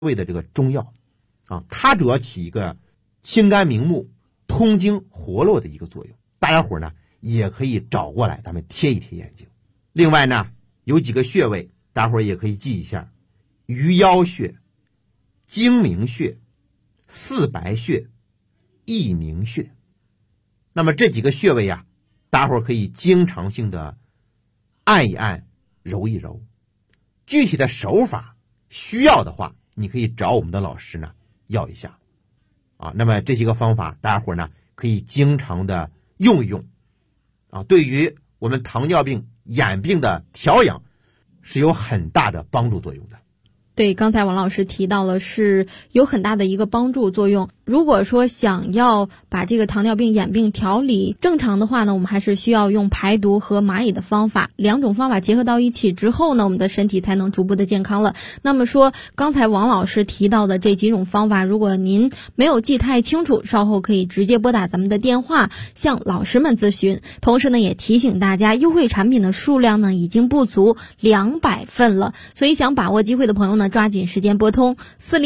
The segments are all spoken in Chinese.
谓的这个中药啊，它主要起一个清肝明目、通经活络的一个作用。大家伙呢也可以找过来，咱们贴一贴眼睛。另外呢，有几个穴位，大伙也可以记一下：鱼腰穴、睛明穴、四白穴、翳明穴。那么这几个穴位啊，大伙可以经常性的按一按、揉一揉。具体的手法需要的话，你可以找我们的老师呢要一下啊。那么这些个方法，大家伙呢可以经常的用一用啊，对于我们糖尿病、眼病的调养是有很大的帮助作用的。 对，刚才王老师提到了是有很大的一个帮助作用。如果说想要把这个糖尿病、眼病调理正常的话呢，我们还是需要用排毒和蚂蚁的方法，两种方法结合到一起之后呢，我们的身体才能逐步的健康了。那么说刚才王老师提到的这几种方法，如果您没有记太清楚，稍后可以直接拨打咱们的电话向老师们咨询。同时呢，也提醒大家，优惠产品的数量呢已经不足200份了，所以想把握机会的朋友呢，抓紧时间拨通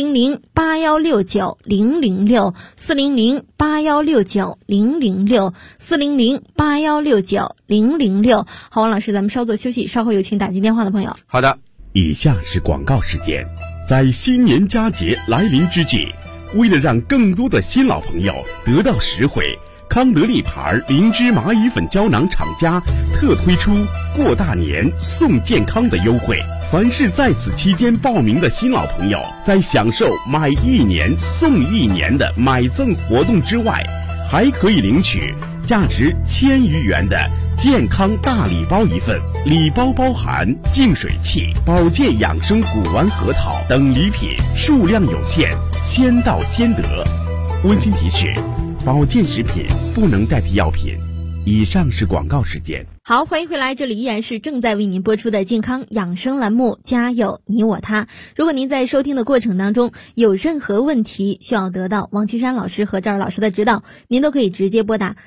400-8169-006，400-8169-006，400-8169-006。好，王老师，咱们稍作休息，稍后有请打进电话的朋友。 好的， 以下是广告时间。在新年佳节来临之际，为了让更多的新老朋友得到实惠，康德利牌灵芝蚂蚁粉胶囊厂家特推出过大年送健康的优惠。凡是在此期间报名的新老朋友，在享受买1年送1年的买赠活动之外，还可以领取价值1000余元的健康大礼包一份，礼包包含净水器、保健养生古丸核桃等礼品，数量有限，先到先得。温馨提示：保健食品不能代替药品。以上是广告时间。 好，欢迎回来，这里依然是正在为您播出的健康养生栏目，家有你我他。如果您在收听的过程当中有任何问题需要得到王岐山老师和赵老师的指导，您都可以直接拨打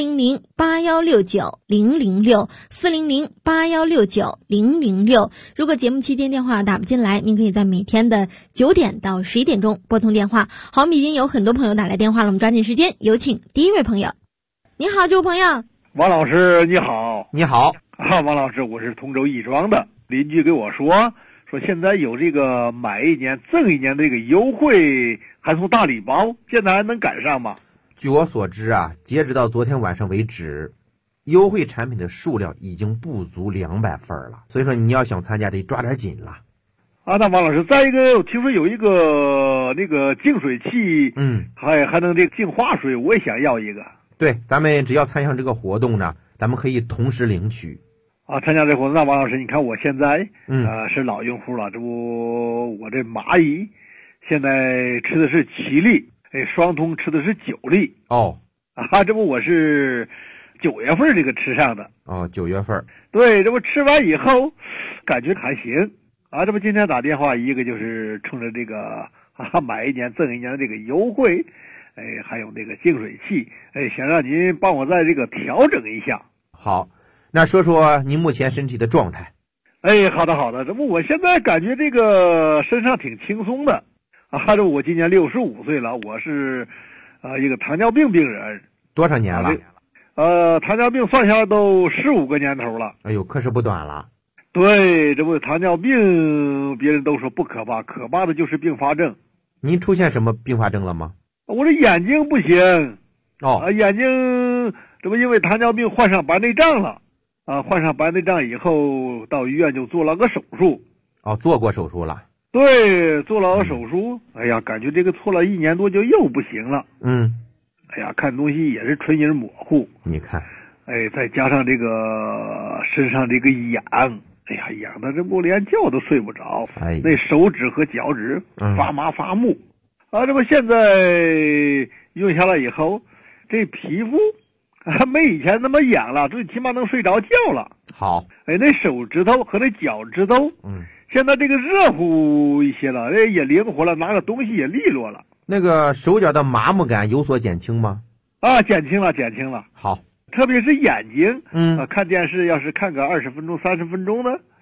400-8169-006，400-8169-006。如果节目期间电话打不进来，您可以在每天的9点到11点钟拨通电话。好，我们已经有很多朋友打来电话了，我们抓紧时间，有请第一位朋友。你好，这位朋友。 王老师你好。 你好啊，王老师，我是通州义庄的，邻居给我说现在有这个买1年赠1年的这个优惠，还送大礼包，现在还能赶上吗？ 据我所知啊，截止到昨天晚上为止，优惠产品的数量已经不足200份了，所以说你要想参加得抓点紧了。 啊，那王老师，再一个，我听说有一个那个净水器，还能这个净化水，我也想要一个。 对，咱们只要参加这个活动呢，咱们可以同时领取。 啊，参加这活动，那王老师，你看我现在是老用户了，这不我这蚂蚁现在吃的是7粒，双通吃的是9粒。哦，啊，这不我是9月份这个吃上的。 哦，9月份。 对，这不吃完以后感觉还行啊，这不今天打电话，一个就是冲着这个买1年赠1年的这个优惠。还有那个净水器，想让您帮我在这个调整一下。 好，那说说您目前身体的状态。 好的，这不我现在感觉这个身上挺轻松的啊。这我今年65岁了，我是一个糖尿病病人。 多少年了？ 糖尿病算下来都15个年头了。 哎呦，可是不短了。 对，这不糖尿病别人都说不可怕，可怕的就是并发症。 您出现什么并发症了吗？ 我这眼睛不行。眼睛这不因为糖尿病患上白内障了啊，患上白内障以后到医院就做了个手术。 做过手术了。 对，做了个手术。哎呀，感觉这个错了1年多就又不行了。哎呀，看东西也是唇影模糊。 你看， 再加上这个身上这个痒，哎呀，痒的这不连觉都睡不着。那手指和脚趾发麻发木。这不现在用下来以后，这皮肤没以前那么痒了，最起码能睡着觉了。 好， 那手指头和那脚趾头，现在这个热乎一些了，也灵活了，拿个东西也利落了。 那个手脚的麻木感有所减轻吗？ 减轻了。 好， 特别是眼睛，看电视要是看个20分钟、30分钟的，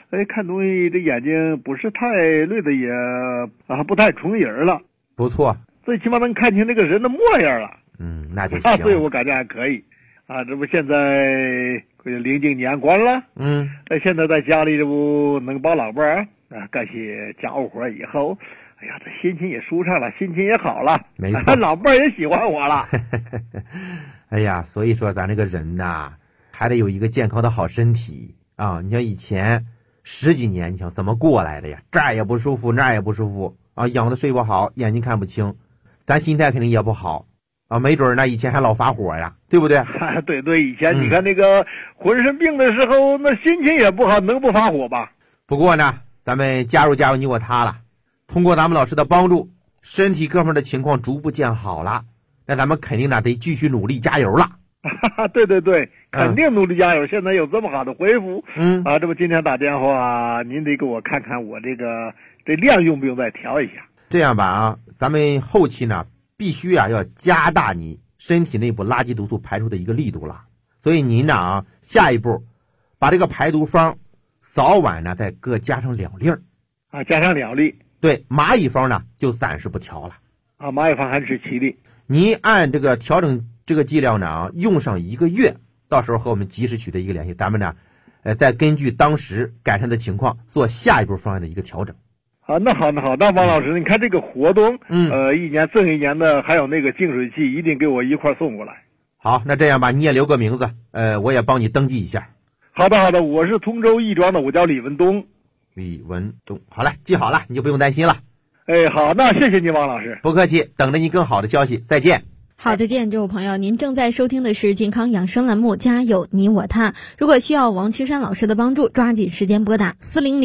看东西这眼睛不是太累的，也不太重影了。 不错， 最起码能看清这个人的模样了。 那就行。 所以我感觉还可以。这不现在临近年关了。现在在家里这不能帮老伴儿干些家务活以后，哎呀，这心情也舒畅了，心情也好了。 没错， 老伴儿也喜欢我了。 哎呀，所以说咱这个人呐，还得有一个健康的好身体啊！你像以前10几年，你想怎么过来的呀？这儿也不舒服，那儿也不舒服啊，养的睡不好，眼睛看不清，咱心态肯定也不好啊，没准呢以前还老发火呀，对不对？ 对，以前你看那个浑身病的时候，那心情也不好，能不发火吧？ 不过呢，咱们加入你我他了，通过咱们老师的帮助，身体各方面的情况逐步见好了，那咱们肯定呢得继续努力加油了。 对，肯定努力加油。现在有这么好的恢复，这不今天打电话，您得给我看看我这量用不用再调一下？ 这样吧咱们后期呢必须要加大你身体内部垃圾毒素排出的一个力度了。所以您呢下一步把这个排毒方早晚呢再各加上2粒加上2粒。 对，蚂蚁方呢就暂时不调了蚂蚁方还是7粒。 您按这个调整这个剂量呢用上1个月，到时候和我们及时取得一个联系，咱们呢再根据当时改善的情况做下一步方案的一个调整。 那好，那王老师，你看这个活动，1年赠1年的，还有那个净水器，一定给我一块送过来。 好，那这样吧，你也留个名字，我也帮你登记一下。 好的，我是通州义庄的，我叫李文东。 李文东，好嘞，记好了，你就不用担心了。 好，那谢谢您，王老师。 不客气，等着您更好的消息，再见。 好，再见，这位朋友，您正在收听的是健康养生栏目《家有你我他》。如果需要王青山老师的帮助，抓紧时间拨打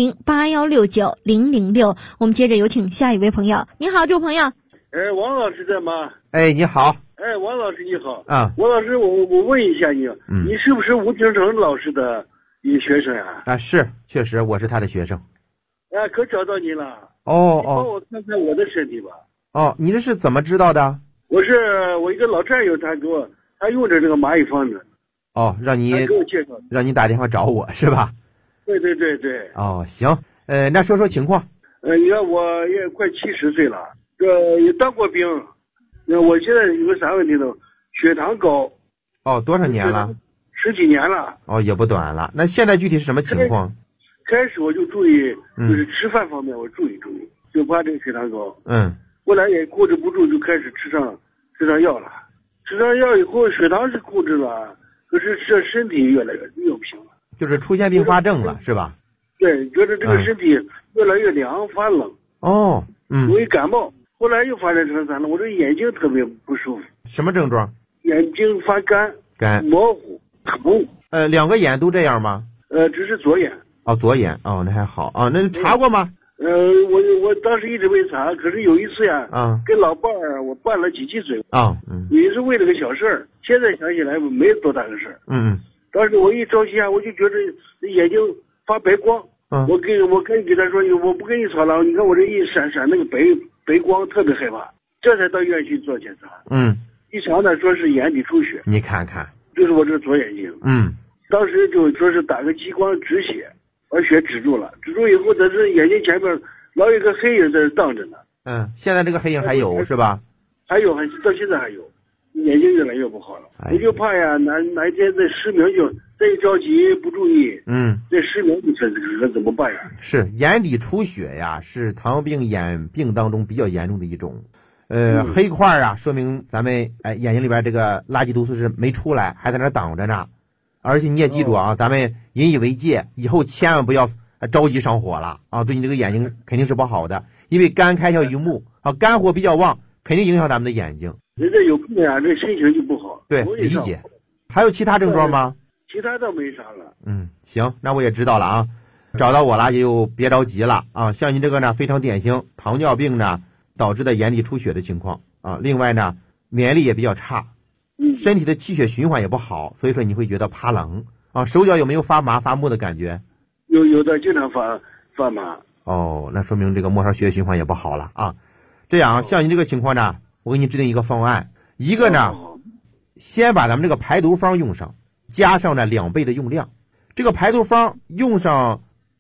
400-8169-006。我们接着有请下一位朋友。你好，这位朋友。 王老师在吗？ 你好。 王老师你好。 王老师，我问一下你，你是不是吴京城老师的一个学生呀？ 是，确实我是他的学生。 可找到你了。你帮我看看我的身体吧。 你这是怎么知道的？ 我一个老战友，他用着这个蚂蚁方子。 让你给我介绍， 让你打电话找我是吧？ 对。 行，那说说情况。 你看我也快70岁了，也当过兵。我现在有个啥问题呢？血糖高。 多少年了 ？10几年了。 也不短了。那现在具体是什么情况？ 开始我就注意，就是吃饭方面我注意，就怕这个血糖高。后来也控制不住，就开始吃上药了。吃上药以后，血糖是控制了，可是这身体越来越平了， 就是出现并发症了，是吧？ 对，觉得这个身体越来越凉，发冷。容易感冒。后来又发展成啥呢？我这眼睛特别不舒服。 什么症状？ 眼睛发干、模糊、疼。 2个眼都这样吗？ 只是左眼。 左眼。那还好那查过吗？ 我当时一直没查，可是有一次呀，跟老伴儿我拌了几记嘴也是为了个小事儿，现在想起来没多大个事儿。当时我一着急我就觉得眼睛发白光。我跟他说，我不跟你吵了，你看我这一闪那个白光，特别害怕，这才到医院去做检查。一查呢，说是眼底出血。 你看看， 就是我这左眼睛。当时就说是打个激光止血，把血止住了，止住以后，在这眼睛前面老有个黑影在这荡着呢。 现在这个黑影还有是吧？ 还有，到现在还有，眼睛越来越不好了。我就怕呀，哪一天再失明，就再一着急不注意，这失明可怎么办呀？ 是眼底出血呀，是糖尿病眼病当中比较严重的一种。黑块说明咱们眼睛里边这个垃圾毒素是没出来，还在那挡着呢。而且你也记住咱们引以为戒，以后千万不要着急上火了对你这个眼睛肯定是不好的，因为肝开窍于目肝火比较旺，肯定影响咱们的眼睛。 人这有病这心情就不好。 对，理解。还有其他症状吗？ 其他倒没啥了。 行，那我也知道了找到我了也就别着急了像你这个呢非常典型糖尿病呢导致的眼底出血的情况另外呢免疫力也比较差，身体的气血循环也不好，所以说你会觉得怕冷手脚有没有发麻发木的感觉？ 有的经常发麻。 那说明这个末梢血液循环也不好了这样像你这个情况呢，我给你制定一个方案，一个呢先把咱们这个排毒方用上，加上呢2倍的用量。这个排毒方用上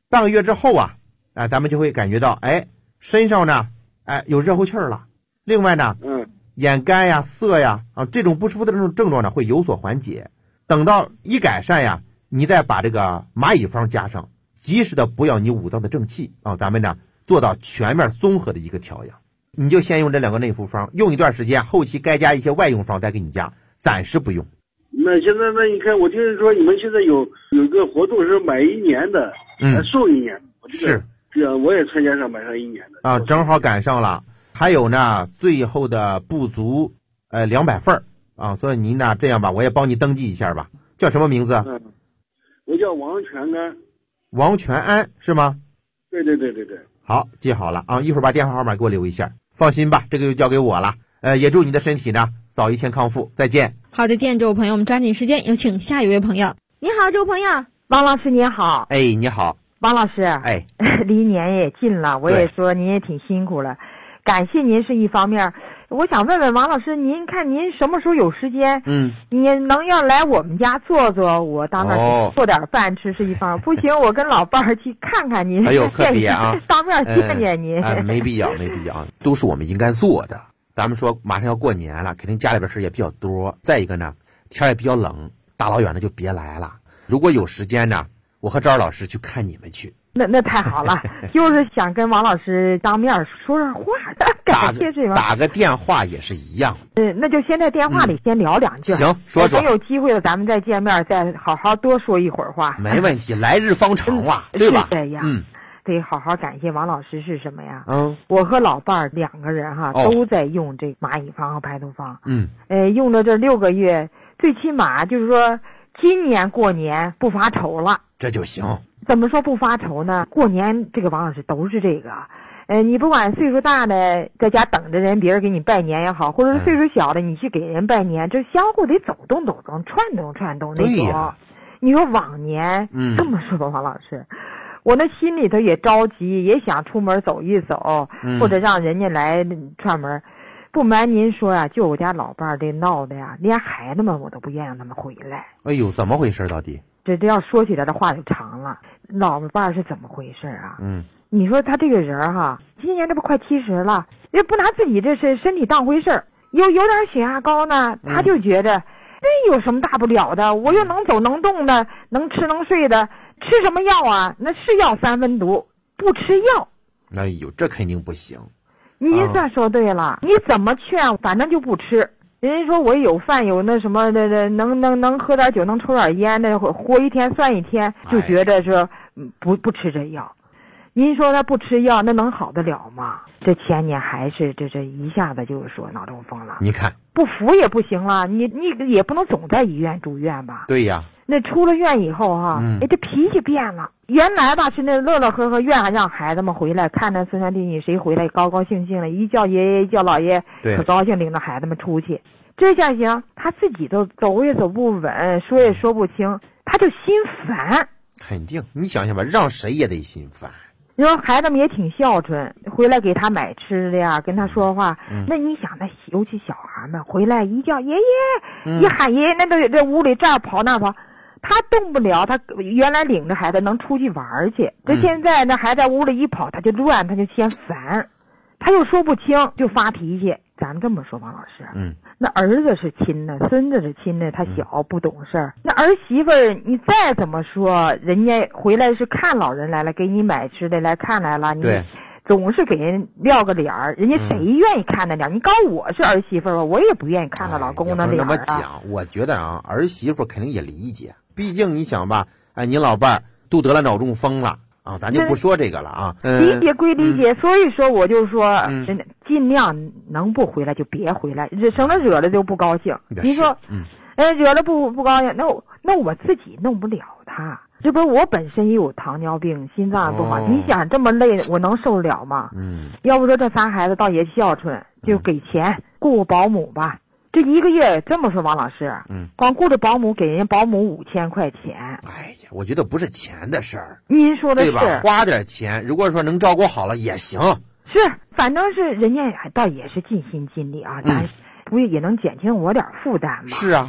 半个月之后啊，咱们就会感觉到，身上呢，有热乎气儿了。另外呢，眼干呀、涩呀，这种不舒服的这种症状呢，会有所缓解。等到一改善呀，你再把这个蚂蚁方加上，及时的补养你五脏的正气啊，咱们呢做到全面综合的一个调养。你就先用这2个内服方，用一段时间，后期该加一些外用方再给你加，暂时不用。 那现在你看，我听说你们现在有一个活动是买1年的，送1年。 是这样，我也参加上买上1年的啊，正好赶上了。还有呢，最后的不足200份啊，所以您呢这样吧，我也帮你登记一下吧。叫什么名字？ 我叫王全安。 王全安是吗？ 对。 好，记好了啊，一会儿把电话号码给我留一下。放心吧，这个就交给我了。也祝你的身体呢早一天康复。再见。 好，再见，这位朋友，我们抓紧时间有请下一位朋友。你好，这位朋友。 王老师您好。 你好。 王老师，离年也近了，我也说您也挺辛苦了，感谢您是一方面。我想问问王老师，您看您什么时候有时间？你能要来我们家坐坐，我当那做点饭吃是一方面。不行，我跟老伴儿去看看您。 可别啊， 当面见见您。 没必要，都是我们应该做的。咱们说马上要过年了，肯定家里边事也比较多。再一个呢，天也比较冷，大老远的就别来了。如果有时间呢，我和赵老师去看你们去。 那太好了，就是想跟王老师当面说说话，感谢这玩意儿。 打个电话也是一样。 那就先在电话里先聊2句。 行，说。 等有机会了，咱们再见面，再好好多说一会儿话。 没问题，来日方长嘛，对吧？ 是这样。得好好感谢王老师是什么呀？ 我和老伴儿2个人都在用这蚂蚁方和排毒方。用了这6个月，最起码就是说今年过年不发愁了。 这就行。 怎么说不发愁呢？过年这个王老师都是这个，你不管岁数大的在家等着人别人给你拜年也好，或者是岁数小的你去给人拜年，这相互得走动串动那种。你说往年，这么说吧，王老师，我那心里头也着急，也想出门走一走，或者让人家来串门。不瞒您说呀，就我家老伴儿这闹的呀，连孩子们我都不愿意让他们回来。 怎么回事到底？ 这要说起来的话就长了。老伴儿是怎么回事啊？你说他这个人今年这不快70了，也不拿自己这是身体当回事儿，有点血压高呢，他就觉得这有什么大不了的，我又能走能动的，能吃能睡的，吃什么药啊？那是药3分毒，不吃药。 这肯定不行。 您算说对了，你怎么劝，反正就不吃。人家说我有饭有那什么的，能喝点酒，能抽点烟的，活一天算一天，就觉得说不吃这药。您说他不吃药，那能好得了吗？这前年还是这一下子就是说脑中风了。 你看不服也不行了，你也不能总在医院住院吧？ 对呀。 那出了院以后这脾气变了。原来吧是那乐乐呵呵，愿意让孩子们回来，看那孙山弟女谁回来高高兴兴的，一叫爷爷一叫老爷，可高兴，领着孩子们出去。这下行，他自己都走也走不稳，说也说不清，他就心烦。 肯定，你想想吧，让谁也得心烦。 然后孩子们也挺孝顺，回来给他买吃的呀，跟他说话。那你想，那尤其小孩们回来一叫爷爷，一喊爷爷，那都这屋里这儿跑那儿跑，他动不了。他原来领着孩子能出去玩去，这现在那还在屋里一跑，他就乱，他就嫌烦，他又说不清，就发脾气。咱们这么说，王老师，那儿子是亲的，孙子是亲的，他小不懂事儿。那儿媳妇儿，你再怎么说，人家回来是看老人来了，给你买吃的来看来了，你总是给人撂个脸儿，人家谁愿意看那脸？你告我是儿媳妇儿吧，我也不愿意看到老公那脸儿。 那么讲，我觉得儿媳妇肯定也理解，毕竟你想吧，你老伴儿都得了脑中风了。咱就不说这个了理解归理解，所以说我就说，尽量能不回来就别回来，省得惹了就不高兴。你说，惹了不高兴，那我自己弄不了他。这不是我本身也有糖尿病，心脏不好，你想这么累，我能受得了吗？要不说这仨孩子倒也孝顺，就给钱雇保姆吧。这1个月这么说，王老师，光雇着保姆给人家保姆5000块钱。 哎呀，我觉得不是钱的事儿。 您说的是， 对吧？花点钱，如果说能照顾好了也行。 是，反正是人家倒也是尽心尽力咱不也能减轻我点负担吗？ 是啊。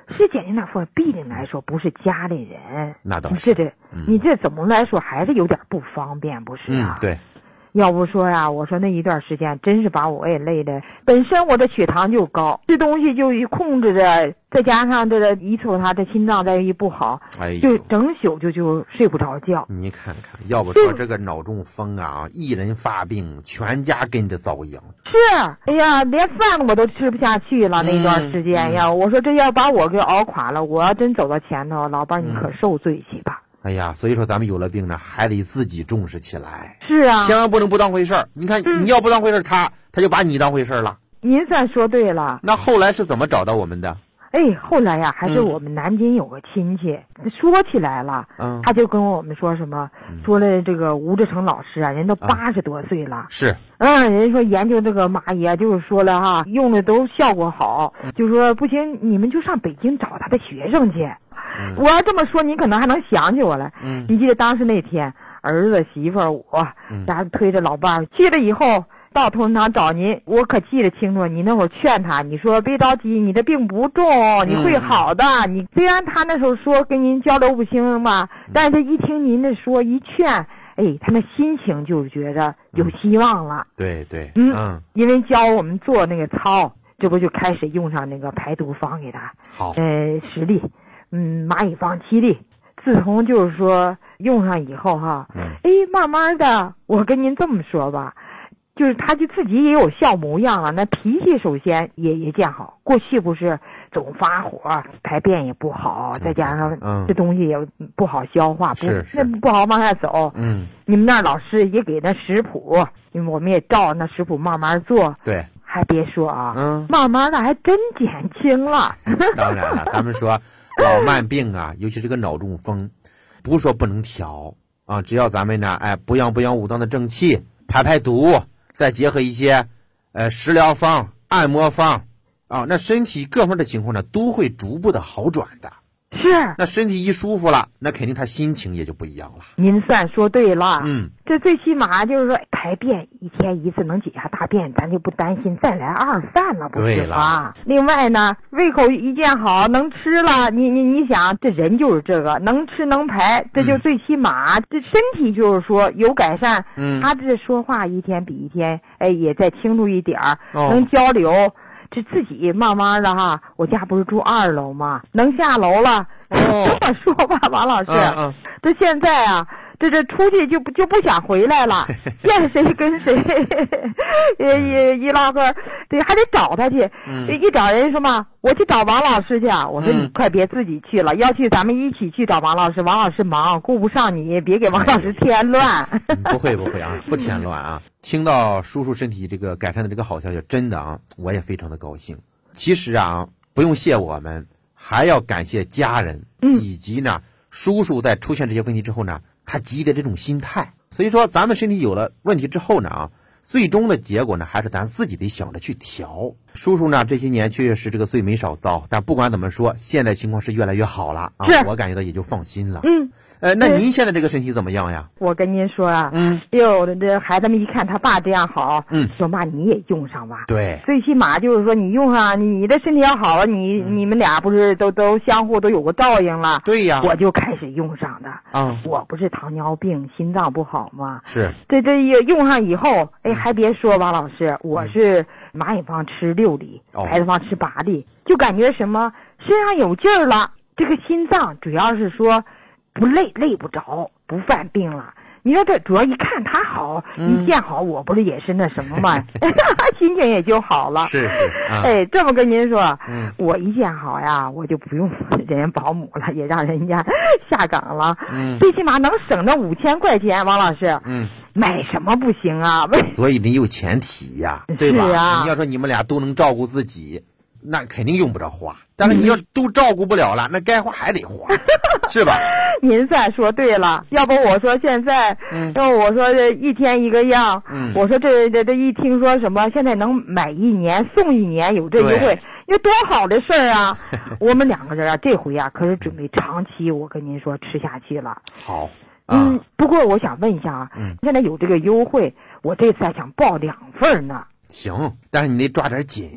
是减轻点负担，毕竟来说不是家里人， 那倒是， 你这怎么来说还是有点不方便，不是啊？ 对。 要不说呀，我说那一段时间真是把我也累的，本身我的血糖就高，这东西就一控制着，再加上这个一瞅他这心脏再一不好，就整宿就睡不着觉。 你看看，要不说这个脑中风啊，一人发病，全家跟着遭殃。 是，哎呀，连饭我都吃不下去了那段时间呀。我说这要把我给熬垮了，我要真走到前头，老伴你可受罪去吧。 哎呀，所以说咱们有了病呢，还得自己重视起来。 是啊， 千万不能不当回事儿。你看，你要不当回事儿，他就把你当回事儿了。 您算说对了。 那后来是怎么找到我们的？ 后来呀，还是我们南京有个亲戚，说起来了，他就跟我们说什么，说了这个吴志成老师啊，人都80多岁了， 是， 人说研究这个蚂蚁啊，就是说了哈，用的都效果好，就说不行，你们就上北京找他的学生去。我要这么说，你可能还能想起我来。你记得当时那天，儿子、媳妇儿我，家推着老伴儿去了以后，到同仁堂找您，我可记得清楚。你那会儿劝他，你说别着急，你的病不重，你会好的。你虽然他那时候说跟您交流不清吧，但是他一听您的说一劝，他那心情就觉着有希望了。 对对， 因为教我们做那个操，这不就开始用上那个排毒方给他。 好 10粒。蚂蚁方7粒，自从就是说用上以后哈，慢慢的，我跟您这么说吧，就是他就自己也有笑模样了，那脾气首先也见好。过去不是总发火，排便也不好，再加上这东西也不好消化，不好往下走。你们那老师也给那食谱，因为我们也照那食谱慢慢做。 对。 还别说啊，慢慢的还真减轻了。 当然了，咱们说老慢病啊，尤其是个脑中风，不是说不能调啊，只要咱们呢，补养五脏的正气，排毒，再结合一些食疗方、按摩方啊，那身体各方面的情况呢，都会逐步的好转的。 是， 那身体一舒服了，那肯定他心情也就不一样了。 您算说对了，这最起码就是说排便1天1次能解下大便，咱就不担心再来2饭了，不是吧？另外呢，胃口一见好，能吃了，你想，这人就是这个能吃能排，这就最起码这身体就是说有改善。他这说话一天比一天，也再清楚一点儿，能交流。这自己慢慢的哈，我家不是住2楼吗？能下楼了。这么说吧，王老师，这现在啊，这出去就不想回来了，见谁跟谁一唠嗑，对，还得找他去。一找人说嘛，我去找王老师去。我说你快别自己去了，要去咱们一起去找王老师。王老师忙，顾不上你，别给王老师添乱。 不会啊，不添乱啊。听到叔叔身体这个改善的这个好消息，真的啊，我也非常的高兴。其实啊，不用谢我们，还要感谢家人，以及呢，叔叔在出现这些问题之后呢，他积极的这种心态。所以说，咱们身体有了问题之后呢，最终的结果呢，还是咱自己得想着去调。叔叔呢，这些年确实这个罪没少遭，但不管怎么说，现在情况是越来越好了啊，我感觉到也就放心了。那您现在这个身体怎么样呀？ 我跟您说啊，这孩子们一看他爸这样好，说妈你也用上吧。 对， 最起码就是说你用上，你的身体要好了，你们俩不是都相互都有个照应了。 对呀， 我就开始用上的。我不是糖尿病，心脏不好吗？ 是。 这用上以后，还别说王老师，我是蚂蚁方吃6粒，孩子方吃8粒，就感觉什么身上有劲儿了。这个心脏主要是说不累不着，不犯病了。你说这主要一看他好，一见好，我不是也是那什么嘛，心情也就好了。 是， 这么跟您说，我一见好呀，我就不用人家保姆了，也让人家下岗了。最起码能省那5000块钱，王老师。买什么不行啊？ 所以你有前提呀，对吧？你要说你们俩都能照顾自己，那肯定用不着花。但是你要都照顾不了了，那该花还得花，是吧？ 您算说对了。要不我说现在，要我说这1天1个样，我说这一听说什么现在能买1年送1年，有这优惠，有多好的事儿啊！我们2个人啊，这回啊可是准备长期，我跟您说吃下去了。 好。 不过我想问一下啊，现在有这个优惠，我这次还想报2份呢。 行，但是你得抓点紧。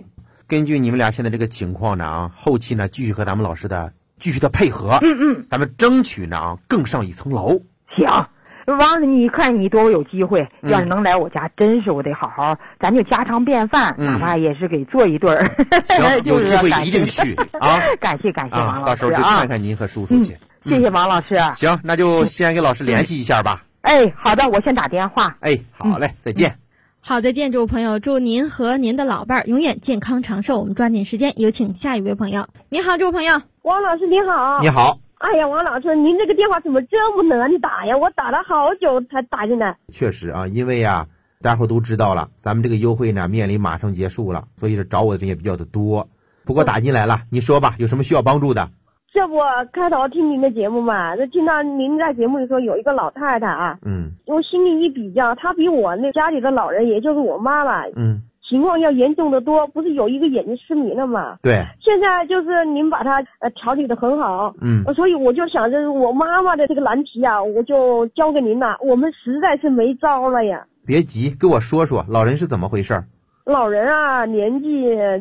根据你们俩现在这个情况呢后期呢继续和咱们老师的继续的配合，咱们争取呢更上一层楼。 行，王你看你多有机会，要是能来我家，真是我得好好，咱就家常便饭，哪怕也是给做一顿。 行，有机会一定去啊！ 感谢王老师， 到时候就看看您和叔叔去。 谢谢王老师。 行，那就先给老师联系一下吧。 好的，我先打电话。 好嘞，再见。 好，再见，这位朋友，祝您和您的老伴儿永远健康长寿。我们抓紧时间有请下一位朋友。你好，这位朋友。 王老师你好。 你好。 哎呀，王老师，您这个电话怎么这么难打呀？我打了好久才打进来。 确实啊，因为啊，大家伙都知道了，咱们这个优惠呢面临马上结束了，所以是找我的人也比较的多。不过打进来了，你说吧，有什么需要帮助的？ 这不开头听您的节目嘛，就听到您在节目里说有一个老太太啊，我心里一比较，她比我那家里的老人，也就是我妈妈，情况要严重的多，不是有一个眼睛失明了嘛？ 对。 现在就是您把她调理的很好，所以我就想着我妈妈的这个难题啊，我就交给您了，我们实在是没招了呀。 别急，跟我说说老人是怎么回事。 老人啊，年纪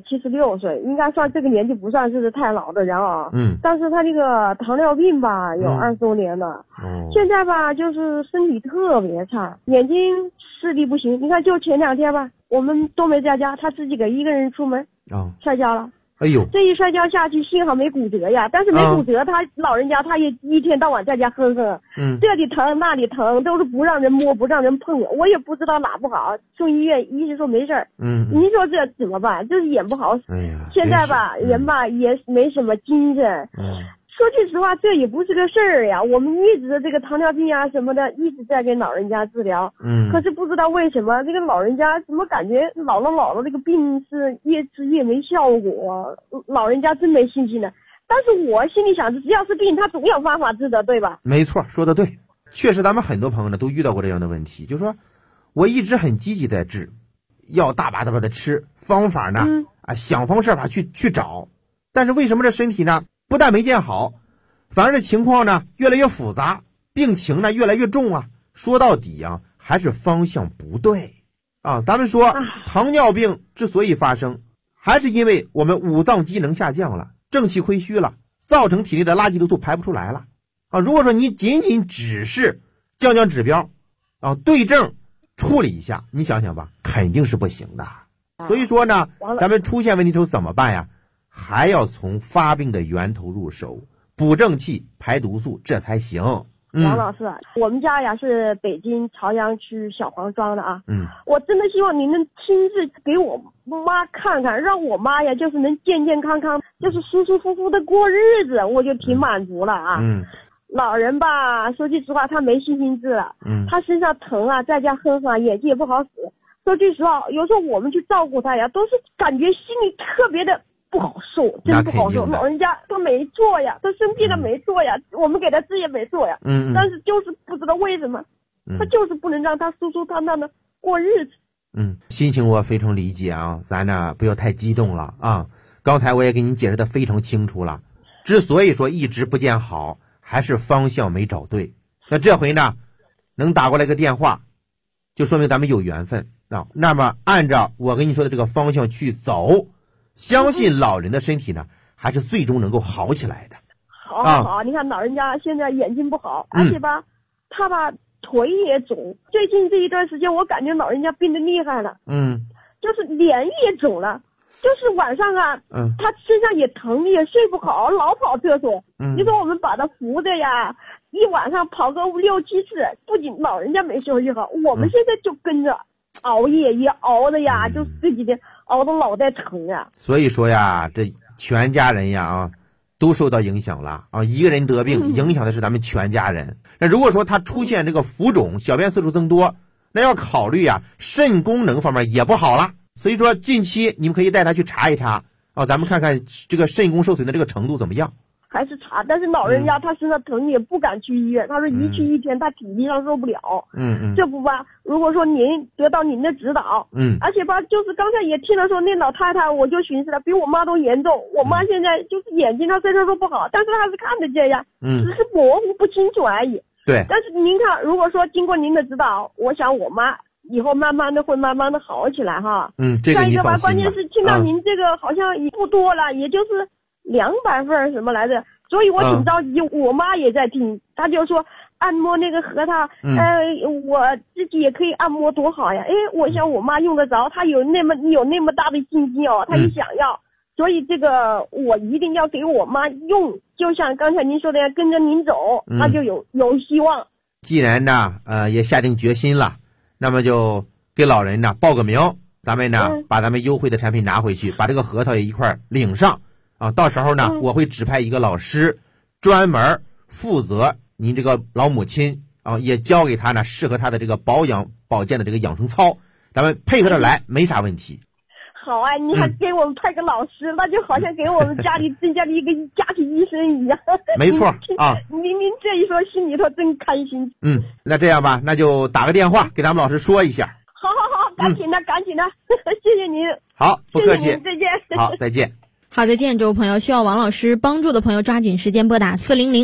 76岁，应该算这个年纪不算是太老的人啊。但是他这个糖尿病吧，有20多年了。现在吧，就是身体特别差，眼睛视力不行。你看，就前2天吧，我们都没在家，他自己给一个人出门摔跤了。 哎呦， 这一摔跤下去，幸好没骨折呀。但是没骨折，他老人家他也一天到晚在家哼哼，这里疼那里疼，都是不让人摸，不让人碰。我也不知道哪不好，送医院，医生说没事儿。您说这怎么办？就是眼不好使。现在吧，人吧也没什么精神。说句实话，这也不是个事儿呀。我们一直这个糖尿病啊什么的，一直在给老人家治疗。可是不知道为什么这个老人家怎么感觉老了这个病是越治越没效果，老人家真没信心了。但是我心里想着，只要是病，他总有方法治的，对吧？ 没错，说的对。确实咱们很多朋友呢都遇到过这样的问题，就是说我一直很积极在治，药大把的吃，方法呢想方设法去找，但是为什么这身体呢不但没见好，反而这情况呢越来越复杂，病情呢越来越重啊。说到底啊，还是方向不对啊。咱们说糖尿病之所以发生，还是因为我们五脏机能下降了，正气亏虚了，造成体内的垃圾毒素排不出来了啊。如果说你仅只是降指标啊，对症处理一下，你想想吧，肯定是不行的。所以说呢，咱们出现问题时候怎么办呀？还要从发病的源头入手，补正气排毒素，这才行。 王老师，我们家呀是北京朝阳区小黄庄的啊。我真的希望您能亲自给我妈看看，让我妈呀就是能健健康康，就是舒舒服服的过日子，我就挺满足了啊。老人吧，说句实话，他没信心治了。他身上疼啊，在家哼哼，眼睛也不好使。说句实话，有时候我们去照顾他呀，都是感觉心里特别的不好受，真不好受。老人家他没错呀，他生病了没错呀，我们给他治也没错呀。但是就是不知道为什么，他就是不能让他舒舒坦坦的过日子。 心情我非常理解啊，咱呢不要太激动了啊。刚才我也给您解释的非常清楚了，之所以说一直不见好，还是方向没找对。那这回呢，能打过来个电话，就说明咱们有缘分啊。那么按照我跟你说的这个方向去走，相信老人的身体呢，还是最终能够好起来的。 好，你看老人家现在眼睛不好，而且吧，他吧腿也肿。最近这一段时间，我感觉老人家病得厉害了。就是脸也肿了，就是晚上啊，他身上也疼，也睡不好，老跑厕所。你说我们把他扶着呀，一晚上跑个6、7次，不仅老人家没休息好，我们现在就跟着熬夜，也熬的呀，就这几天熬得脑袋疼呀。 所以说呀，这全家人呀都受到影响了啊！一个人得病，影响的是咱们全家人。那如果说他出现这个浮肿、小便次数增多，那要考虑啊，肾功能方面也不好了。所以说近期你们可以带他去查一查啊，咱们看看这个肾功受损的这个程度怎么样。 还是查，但是老人家他身上疼也不敢去医院，他说一去一天他体力上受不了。这不吧，如果说您得到您的指导，而且吧，就是刚才也听了说那老太太，我就寻思了，比我妈都严重。我妈现在就是眼睛她虽然说不好，但是她还是看得见呀，只是模糊不清楚而已。 对。 但是您看，如果说经过您的指导，我想我妈以后慢慢的好起来哈。 这个你放心吧。 再一个吧，关键是听到您这个好像也不多了，也就是200份什么来着，所以我挺着急。我妈也在听，她就说按摩那个核桃，我自己也可以按摩，多好呀！我想我妈用得着，她有那么大的信心哦，她也想要。所以这个我一定要给我妈用，就像刚才您说的，跟着您走，那就有希望。 既然呢，也下定决心了，那么就给老人呢报个名，咱们呢把咱们优惠的产品拿回去，把这个核桃也一块领上啊。到时候呢，我会指派一个老师，专门负责您这个老母亲啊，也教给他呢适合他的这个保养保健的这个养生操，咱们配合着来，没啥问题。 好啊，你还给我们派个老师，那就好像给我们家里增加了一个家庭医生一样。 没错啊， 您这一说，心里头真开心。 那这样吧，那就打个电话给咱们老师说一下。 好，赶紧的，谢谢您。 好，不客气， 谢谢您，再见。 好，再见。 好，再见，这位朋友，需要王老师帮助的朋友抓紧时间拨打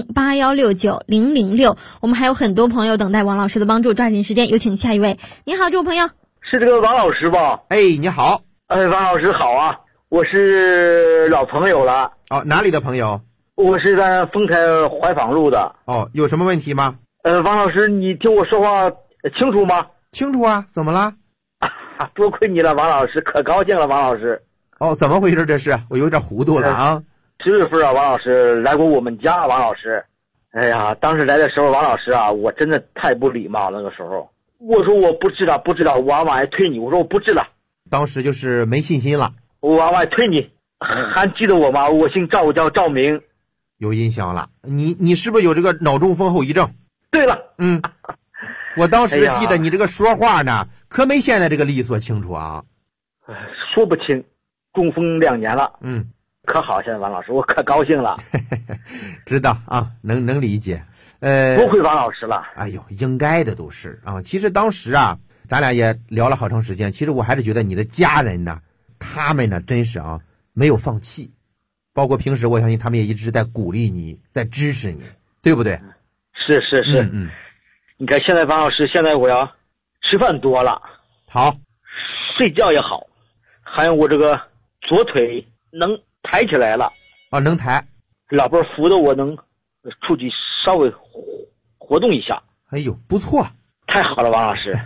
400-8169-006。我们还有很多朋友等待王老师的帮助，抓紧时间，有请下一位。你好，这位朋友。 是这个王老师吧？ 你好。 王老师好啊，我是老朋友了。 哪里的朋友？ 我是在丰台怀坊路的。 有什么问题吗？ 王老师，你听我说话清楚吗？ 清楚啊，怎么了？ 多亏你了，王老师，可高兴了，王老师。 怎么回事？这是我有点糊涂了啊。 10月份啊，王老师来过我们家，王老师。哎呀，当时来的时候，王老师啊，我真的太不礼貌了。那个时候，我说我不知道，我往外推你，我说我不知道。 当时就是没信心了， 我往外推你，还记得我吗？我姓赵，我叫赵明。 有印象了，你是不是有这个脑中风后遗症？ 对了， 我当时记得你这个说话呢，可没现在这个利索清楚啊。 说不清，中风2年了，可好，现在王老师，我可高兴了。 知道啊，能理解。 多亏王老师了。 哎呦，应该的都是啊。其实当时啊，咱俩也聊了好长时间，其实我还是觉得你的家人呢，他们呢真是啊没有放弃，包括平时我相信他们也一直在鼓励你，在支持你，对不对？ 是。你看现在王老师，现在我要吃饭多了， 好， 睡觉也好，还有我这个左腿能抬起来了。 能抬， 老伴扶着我能出去稍微活动一下。 哎呦，不错， 太好了，王老师。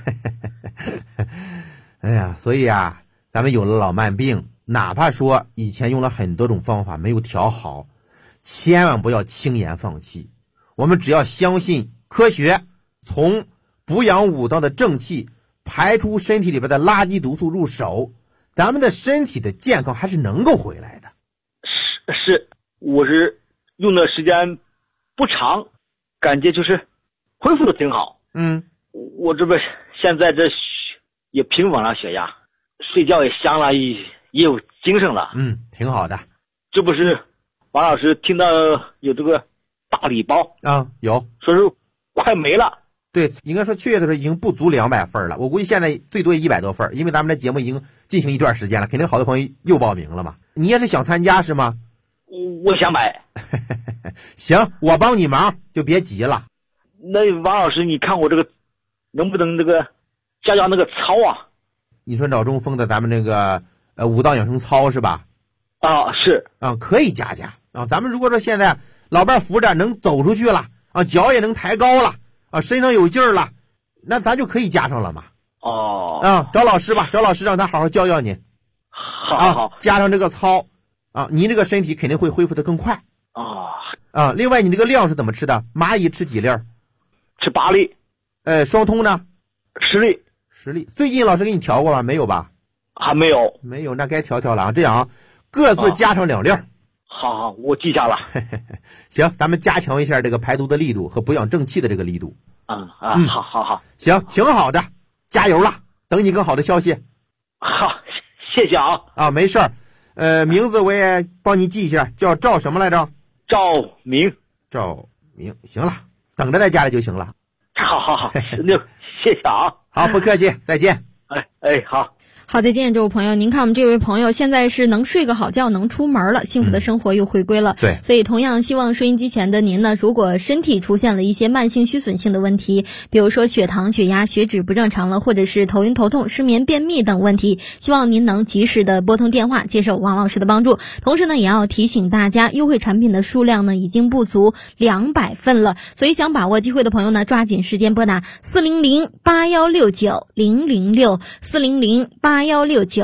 哎呀，所以啊，咱们有了老慢病，哪怕说以前用了很多种方法没有调好，千万不要轻言放弃。我们只要相信科学，从补养五脏的正气，排出身体里边的垃圾毒素入手，咱们的身体的健康还是能够回来的。 是，我是用的时间不长，感觉就是恢复的挺好。我这不现在这也平稳了血压，睡觉也香了，也有精神了。 挺好的。 这不是王老师听到有这个大礼包有， 说是快没了。 对，应该说确切的说已经不足200份了，我估计现在最多100多份，因为咱们的节目已经进行一段时间了，肯定好多朋友又报名了嘛。你也是想参加是吗？ 我想买。 行，我帮你忙，就别急了。 那王老师，你看我这个能不能这个加那个操啊？ 你说脑中风的咱们这个五脏养生操是吧？ 是可以加咱们如果说现在老伴扶着能走出去了脚也能抬高了身上有劲儿了，那咱就可以加上了嘛。找老师吧，找老师让他好好教你。 好， 加上这个操您这个身体肯定会恢复的更快。另外你这个量是怎么吃的？蚂蚁吃几粒？ 吃8粒。 双通呢 ？10粒。 10粒。最近老师给你调过吗？没有吧？ 还没有。 没有，那该调了这样各自加上2粒。 好，我记下了。 行，咱们加强一下这个排毒的力度和补养正气的这个力度。 好。 行，挺好的，加油了，等你更好的消息。 好，谢谢啊。 没事儿。名字我也帮你记一下，叫赵什么来着？ 赵明。 行了，等着在家里就行了。 好，那谢谢啊。 好，不客气，再见。 好。 好，再见，这位朋友。您看我们这位朋友现在是能睡个好觉，能出门了，幸福的生活又回归了。 对， 所以同样希望收音机前的您呢，如果身体出现了一些慢性虚损性的问题，比如说血糖、血压、血脂不正常了，或者是头晕头痛、失眠、便秘等问题，希望您能及时的拨通电话，接受王老师的帮助。同时呢，也要提醒大家，优惠产品的数量呢已经不足200份了，所以想把握机会的朋友呢，抓紧时间拨打400-8169-006 400-8169